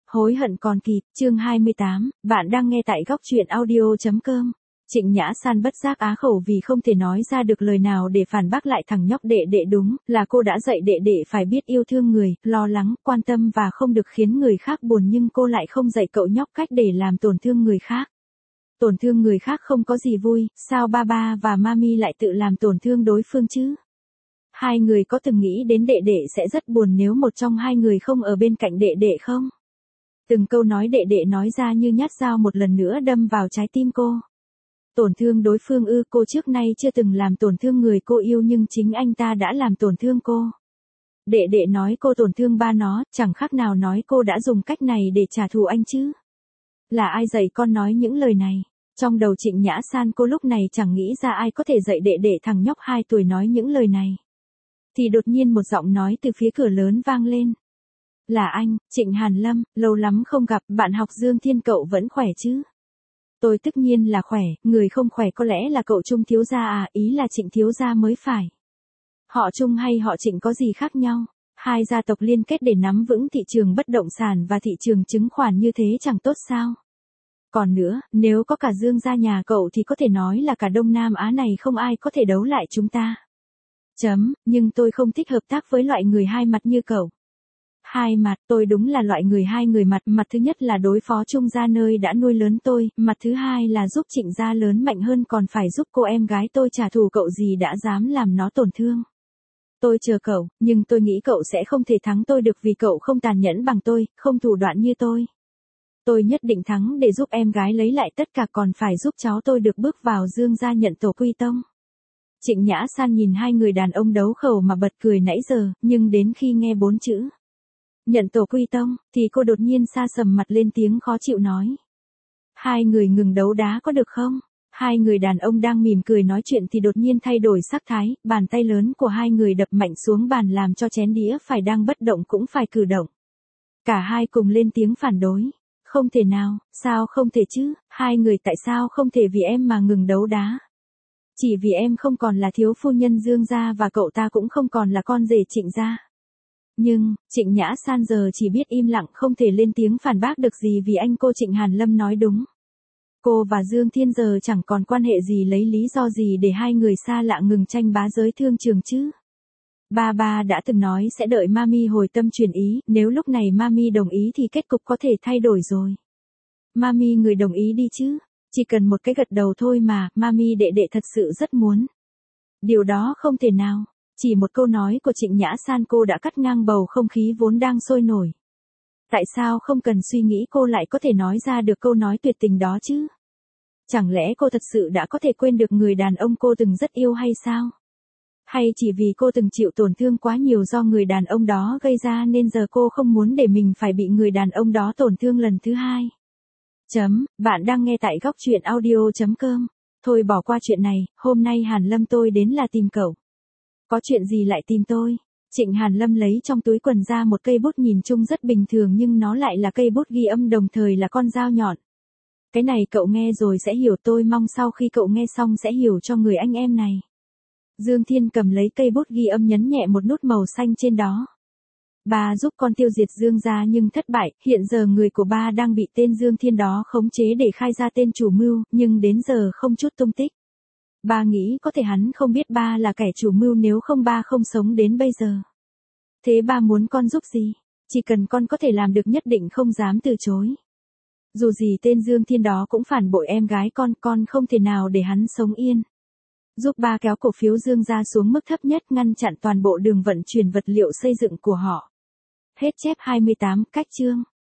Hối hận còn kịp, chương 28, bạn đang nghe tại góc truyện audio.com. Trịnh Nhã San bất giác á khẩu vì không thể nói ra được lời nào để phản bác lại thằng nhóc đệ đệ, đúng là cô đã dạy đệ đệ phải biết yêu thương người, lo lắng, quan tâm và không được khiến người khác buồn, nhưng cô lại không dạy cậu nhóc cách để làm tổn thương người khác. Tổn thương người khác không có gì vui, sao ba và mami lại tự làm tổn thương đối phương chứ? Hai người có từng nghĩ đến đệ đệ sẽ rất buồn nếu một trong hai người không ở bên cạnh đệ đệ không? Từng câu nói đệ đệ nói ra như nhát dao một lần nữa đâm vào trái tim cô. Tổn thương đối phương ư? Cô trước nay chưa từng làm tổn thương người cô yêu, nhưng chính anh ta đã làm tổn thương cô. Đệ đệ nói cô tổn thương ba nó, chẳng khác nào nói cô đã dùng cách này để trả thù anh chứ. Là ai dạy con nói những lời này? Trong đầu Trịnh Nhã San cô lúc này chẳng nghĩ ra ai có thể dạy đệ đệ thằng nhóc 2 tuổi nói những lời này. Thì đột nhiên một giọng nói từ phía cửa lớn vang lên. Là anh, Trịnh Hàn Lâm, lâu lắm không gặp, bạn học Dương Thiên cậu vẫn khỏe chứ? Tôi tất nhiên là khỏe, người không khỏe có lẽ là cậu Trung thiếu gia à, ý là Trịnh thiếu gia mới phải. Họ Trung hay họ Trịnh có gì khác nhau? Hai gia tộc liên kết để nắm vững thị trường bất động sản và thị trường chứng khoán như thế chẳng tốt sao? Còn nữa, nếu có cả Dương gia nhà cậu thì có thể nói là cả Đông Nam Á này không ai có thể đấu lại chúng ta. Nhưng tôi không thích hợp tác với loại người hai mặt như cậu. Hai mặt? Tôi đúng là loại người hai người mặt. Mặt thứ nhất là đối phó Trung gia nơi đã nuôi lớn tôi, mặt thứ hai là giúp Trịnh gia lớn mạnh hơn, còn phải giúp cô em gái tôi trả thù cậu gì đã dám làm nó tổn thương. Tôi chờ cậu, nhưng tôi nghĩ cậu sẽ không thể thắng tôi được vì cậu không tàn nhẫn bằng tôi, không thủ đoạn như tôi. Tôi nhất định thắng để giúp em gái lấy lại tất cả, còn phải giúp cháu tôi được bước vào Dương gia nhận tổ quy tông. Trịnh Nhã San nhìn hai người đàn ông đấu khẩu mà bật cười nãy giờ, nhưng đến khi nghe 4 chữ nhận tổ quy tông, thì cô đột nhiên sa sầm mặt lên, tiếng khó chịu nói. Hai người ngừng đấu đá có được không? Hai người đàn ông đang mỉm cười nói chuyện thì đột nhiên thay đổi sắc thái, bàn tay lớn của hai người đập mạnh xuống bàn làm cho chén đĩa phải đang bất động cũng phải cử động. Cả hai cùng lên tiếng phản đối. Không thể nào, sao không thể chứ, hai người tại sao không thể vì em mà ngừng đấu đá? Chỉ vì em không còn là thiếu phu nhân Dương gia và cậu ta cũng không còn là con rể Trịnh gia. Nhưng, Trịnh Nhã San giờ chỉ biết im lặng, không thể lên tiếng phản bác được gì vì anh cô Trịnh Hàn Lâm nói đúng. Cô và Dương Thiên giờ chẳng còn quan hệ gì, lấy lý do gì để hai người xa lạ ngừng tranh bá giới thương trường chứ? Ba đã từng nói sẽ đợi mami hồi tâm chuyển ý, nếu lúc này mami đồng ý thì kết cục có thể thay đổi rồi. Mami người đồng ý đi chứ, chỉ cần một cái gật đầu thôi mà, mami đệ đệ thật sự rất muốn. Điều đó không thể nào, chỉ một câu nói của Trịnh Nhã San cô đã cắt ngang bầu không khí vốn đang sôi nổi. Tại sao không cần suy nghĩ cô lại có thể nói ra được câu nói tuyệt tình đó chứ? Chẳng lẽ cô thật sự đã có thể quên được người đàn ông cô từng rất yêu hay sao? Hay chỉ vì cô từng chịu tổn thương quá nhiều do người đàn ông đó gây ra nên giờ cô không muốn để mình phải bị người đàn ông đó tổn thương lần thứ hai? Bạn đang nghe tại góc truyện audio.com. Thôi bỏ qua chuyện này, hôm nay Hàn Lâm tôi đến là tìm cậu. Có chuyện gì lại tìm tôi? Trịnh Hàn Lâm lấy trong túi quần ra một cây bút nhìn chung rất bình thường nhưng nó lại là cây bút ghi âm đồng thời là con dao nhọn. Cái này cậu nghe rồi sẽ hiểu, tôi mong sau khi cậu nghe xong sẽ hiểu cho người anh em này. Dương Thiên cầm lấy cây bút ghi âm nhấn nhẹ một nút màu xanh trên đó. Ba giúp con tiêu diệt Dương gia nhưng thất bại, hiện giờ người của ba đang bị tên Dương Thiên đó khống chế để khai ra tên chủ mưu, nhưng đến giờ không chút tung tích. Ba nghĩ có thể hắn không biết ba là kẻ chủ mưu, nếu không ba không sống đến bây giờ. Thế ba muốn con giúp gì? Chỉ cần con có thể làm được nhất định không dám từ chối. Dù gì tên Dương Thiên đó cũng phản bội em gái con không thể nào để hắn sống yên. Giúp ba kéo cổ phiếu Dương gia xuống mức thấp nhất, ngăn chặn toàn bộ đường vận chuyển vật liệu xây dựng của họ. Hết chép 28, cách chương.